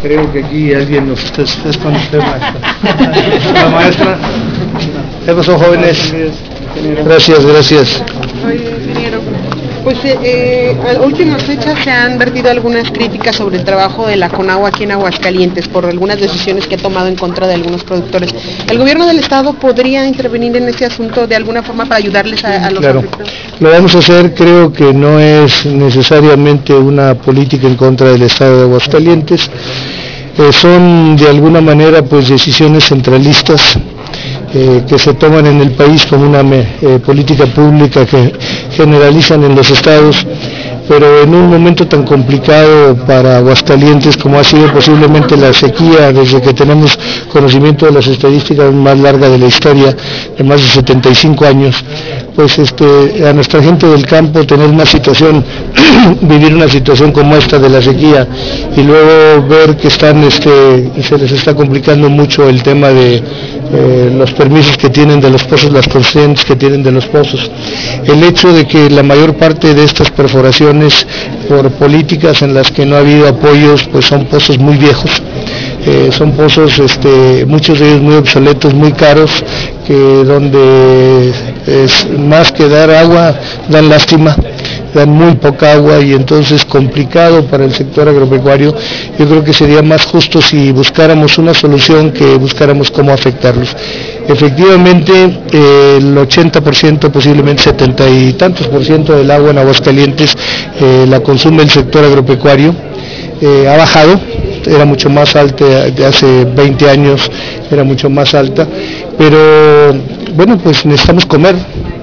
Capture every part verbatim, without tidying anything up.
Creo que aquí alguien nos está, es con usted, maestra. La maestra. ¿Qué pasó, jóvenes? Gracias, gracias. Oye, ingeniero, pues eh, a últimas fechas se han vertido algunas críticas sobre el trabajo de la Conagua aquí en Aguascalientes por algunas decisiones que ha tomado en contra de algunos productores. ¿El gobierno del estado podría intervenir en ese asunto de alguna forma para ayudarles a, a los Claro, afectados? lo vamos a hacer. Creo que no es necesariamente una política en contra del estado de Aguascalientes. Eh, son de alguna manera pues decisiones centralistas eh, que se toman en el país como una eh, política pública que generalizan en los estados, pero en un momento tan complicado para Aguascalientes como ha sido posiblemente la sequía desde que tenemos conocimiento de las estadísticas más largas de la historia, de más de setenta y cinco años, pues este, a nuestra gente del campo tener una situación, vivir una situación como esta de la sequía y luego ver que están, este, se les está complicando mucho el tema de eh, los permisos que tienen de los pozos, las concesiones que tienen de los pozos. El hecho de que la mayor parte de estas perforaciones por políticas en las que no ha habido apoyos, pues son pozos muy viejos. Eh, son pozos, este, muchos de ellos muy obsoletos, muy caros, que donde es más que dar agua, dan lástima, dan muy poca agua y entonces complicado para el sector agropecuario. Yo creo que sería más justo si buscáramos una solución que buscáramos cómo afectarlos. Efectivamente, eh, el ochenta por ciento, posiblemente setenta y tantos por ciento del agua en Aguascalientes eh, la consume el sector agropecuario. Eh, ha bajado, era mucho más alta de hace veinte años, era mucho más alta, pero bueno, pues necesitamos comer.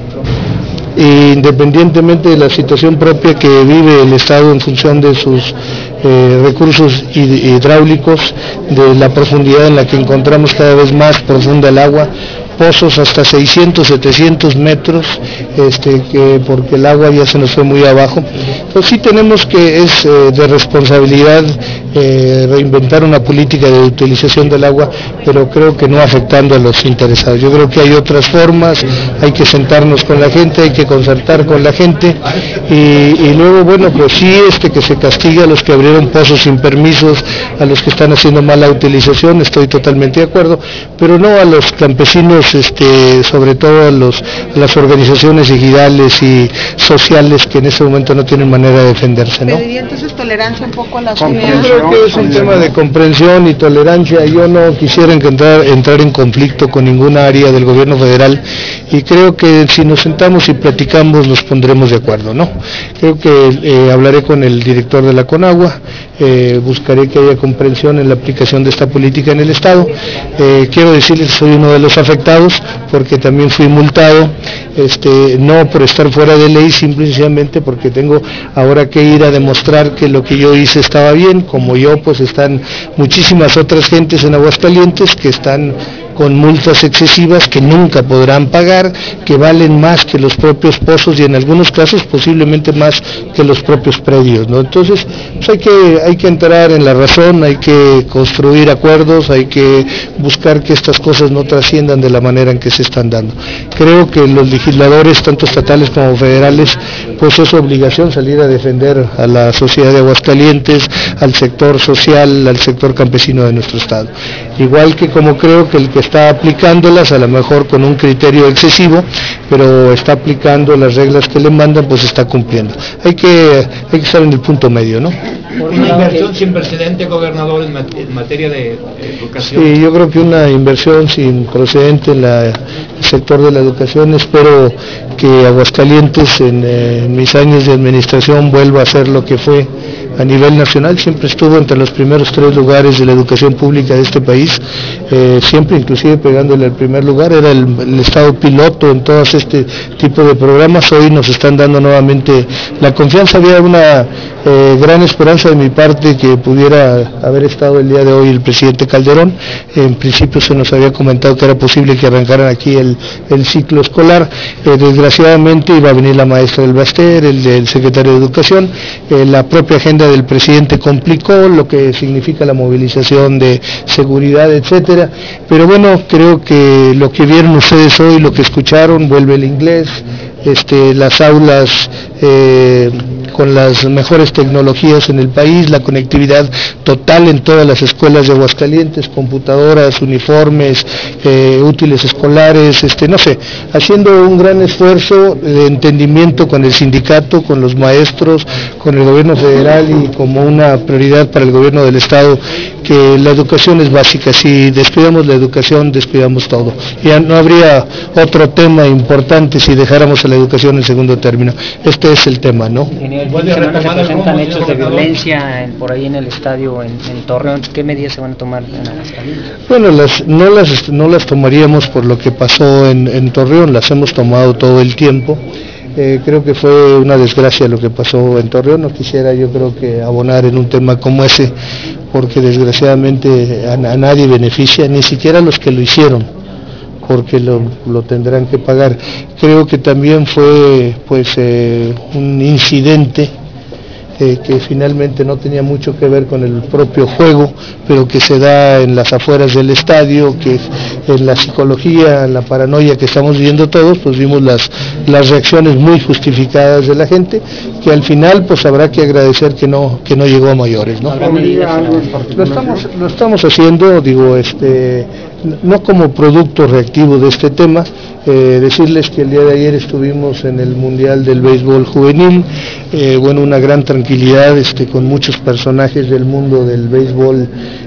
E independientemente de la situación propia que vive el Estado en función de sus eh, recursos hidráulicos, de la profundidad en la que encontramos cada vez más profunda el agua, pozos hasta seiscientos, setecientos metros, este, que porque el agua ya se nos fue muy abajo. Pues sí tenemos que, es eh, de responsabilidad eh, reinventar una política de utilización del agua, pero creo que no afectando a los interesados. Yo creo que hay otras formas, hay que sentarnos con la gente, hay que concertar con la gente y, y luego, bueno, pues sí, este, que se castigue a los que abrieron pozos sin permisos, a los que están haciendo mala utilización, estoy totalmente de acuerdo, pero no a los campesinos, este, sobre todo a, los, a las organizaciones ejidales y sociales que en ese momento no tienen manera de defenderse, ¿no? ¿Pediría entonces tolerancia un poco a la Yo sociedad? creo que es un tema de comprensión y tolerancia. Yo no quisiera entrar, entrar en conflicto con ninguna área del gobierno federal y creo que si nos sentamos y platicamos nos pondremos de acuerdo, ¿no? Creo que eh, hablaré con el director de la Conagua, eh, buscaré que haya comprensión en la aplicación de esta política en el Estado. Eh, quiero decirles que soy uno de los afectados porque también fui multado, este, no por estar fuera de ley, simplemente porque tengo ahora que ir a demostrar que lo que yo hice estaba bien. Como yo, pues están muchísimas otras gentes en Aguascalientes que están con multas excesivas que nunca podrán pagar, que valen más que los propios pozos y en algunos casos posiblemente más que los propios predios, ¿no? Entonces, pues hay que, hay que entrar en la razón, hay que construir acuerdos, hay que buscar que estas cosas no trasciendan de la manera en que se están dando. Creo que los legisladores, tanto estatales como federales, pues es su obligación salir a defender a la sociedad de Aguascalientes, al sector social, al sector campesino de nuestro estado. Igual que como creo que el que está aplicándolas, a lo mejor con un criterio excesivo, pero está aplicando las reglas que le mandan, pues está cumpliendo. Hay que, hay que estar en el punto medio, ¿no? Una inversión sin precedente, gobernador, en, mat en materia de educación. Sí, yo creo que una inversión sin precedente en la, el sector de la educación. Espero que Aguascalientes en, eh, en mis años de administración vuelva a ser lo que fue a nivel nacional. Siempre estuvo entre los primeros tres lugares de la educación pública de este país, eh, siempre inclusive pegándole al primer lugar, era el, el estado piloto en todos este tipo de programas. Hoy nos están dando nuevamente la confianza. Había una eh, gran esperanza de mi parte que pudiera haber estado el día de hoy el presidente Calderón. En principio se nos había comentado que era posible que arrancaran aquí el, el ciclo escolar. Eh, desgraciadamente iba a venir la maestra del Baster, el del secretario de Educación, eh, la propia agenda del presidente complicó, lo que significa la movilización de seguridad, etcétera. Pero bueno, creo que lo que vieron ustedes hoy, lo que escucharon, vuelve el inglés, este, las aulas eh, con las mejores tecnologías en el país, la conectividad total en todas las escuelas de Aguascalientes, computadoras, uniformes, eh, útiles escolares, este, no sé, haciendo un gran esfuerzo de entendimiento con el sindicato, con los maestros, con el gobierno federal y como una prioridad para el gobierno del estado, que la educación es básica. Si descuidamos la educación, descuidamos todo. Ya no habría otro tema importante si dejáramos a la educación en segundo término. Este es el tema, ¿no? En el fin de semana se presentan hechos de violencia en, por ahí en el estadio en, en Torreón. ¿Qué medidas se van a tomar en Aguascalientes? Bueno, las, no, las, no las tomaríamos por lo que pasó en, en Torreón, las hemos tomado todo el tiempo. Eh, creo que fue una desgracia lo que pasó en Torreón. No quisiera yo creo que abonar en un tema como ese, porque desgraciadamente a, a nadie beneficia, ni siquiera a los que lo hicieron, porque lo, lo tendrán que pagar. Creo que también fue pues eh, un incidente eh, que finalmente no tenía mucho que ver con el propio juego, pero que se da en las afueras del estadio, que en la psicología, en la paranoia que estamos viviendo todos, pues vimos las, las reacciones muy justificadas de la gente, que al final pues habrá que agradecer que no, que no llegó a mayores, ¿no? Lo estamos, lo estamos haciendo, digo, este, no como producto reactivo de este tema. Eh, decirles que el día de ayer estuvimos en el Mundial del Béisbol Juvenil, eh, bueno, una gran tranquilidad, este, con muchos personajes del mundo del béisbol,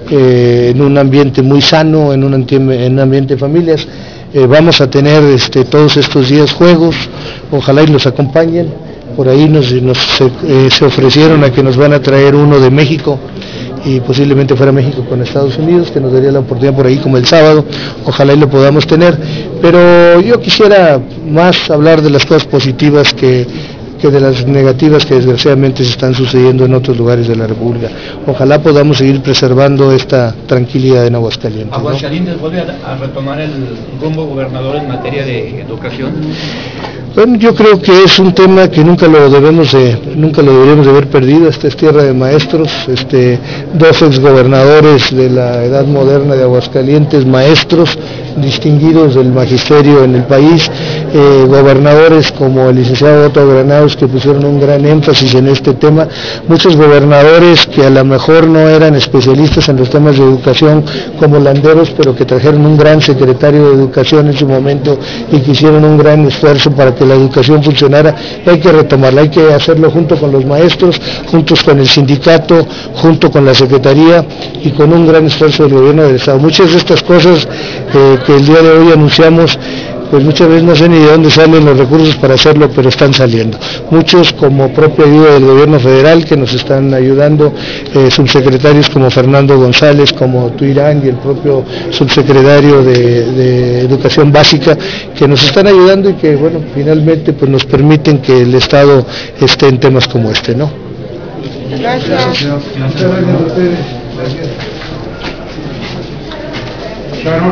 eh, en un ambiente muy sano, en un ambiente, en un ambiente de familias. Eh, vamos a tener este, todos estos días juegos, ojalá y nos acompañen. Por ahí nos, nos se, eh, se ofrecieron a que nos van a traer uno de México, y posiblemente fuera México con Estados Unidos, que nos daría la oportunidad por ahí como el sábado, ojalá y lo podamos tener. Pero yo quisiera más hablar de las cosas positivas que, que de las negativas que desgraciadamente se están sucediendo en otros lugares de la República. Ojalá podamos seguir preservando esta tranquilidad en Aguascalientes, ¿no? ¿Aguascalientes vuelve a, a retomar el rumbo gobernador en materia de educación? Bueno, yo creo que es un tema que nunca lo debemos de, nunca lo deberíamos de haber perdido. Esta es tierra de maestros, este, dos exgobernadores de la edad moderna de Aguascalientes, maestros distinguidos del magisterio en el país, eh, gobernadores como el licenciado Otto Granados, que pusieron un gran énfasis en este tema, muchos gobernadores que a lo mejor no eran especialistas en los temas de educación como Landeros, pero que trajeron un gran secretario de educación en su momento y que hicieron un gran esfuerzo para que la educación funcionara. Hay que retomarla, hay que hacerlo junto con los maestros, juntos con el sindicato, junto con la secretaría y con un gran esfuerzo del gobierno del estado. Muchas de estas cosas eh, que el día de hoy anunciamos, pues muchas veces no sé ni de dónde salen los recursos para hacerlo, pero están saliendo. Muchos como propia ayuda del gobierno federal que nos están ayudando, eh, subsecretarios como Fernando González, como Tuirán y el propio subsecretario de, de Educación Básica, que nos están ayudando y que, bueno, finalmente pues nos permiten que el Estado esté en temas como este, ¿no? Gracias. Gracias a ustedes. Gracias.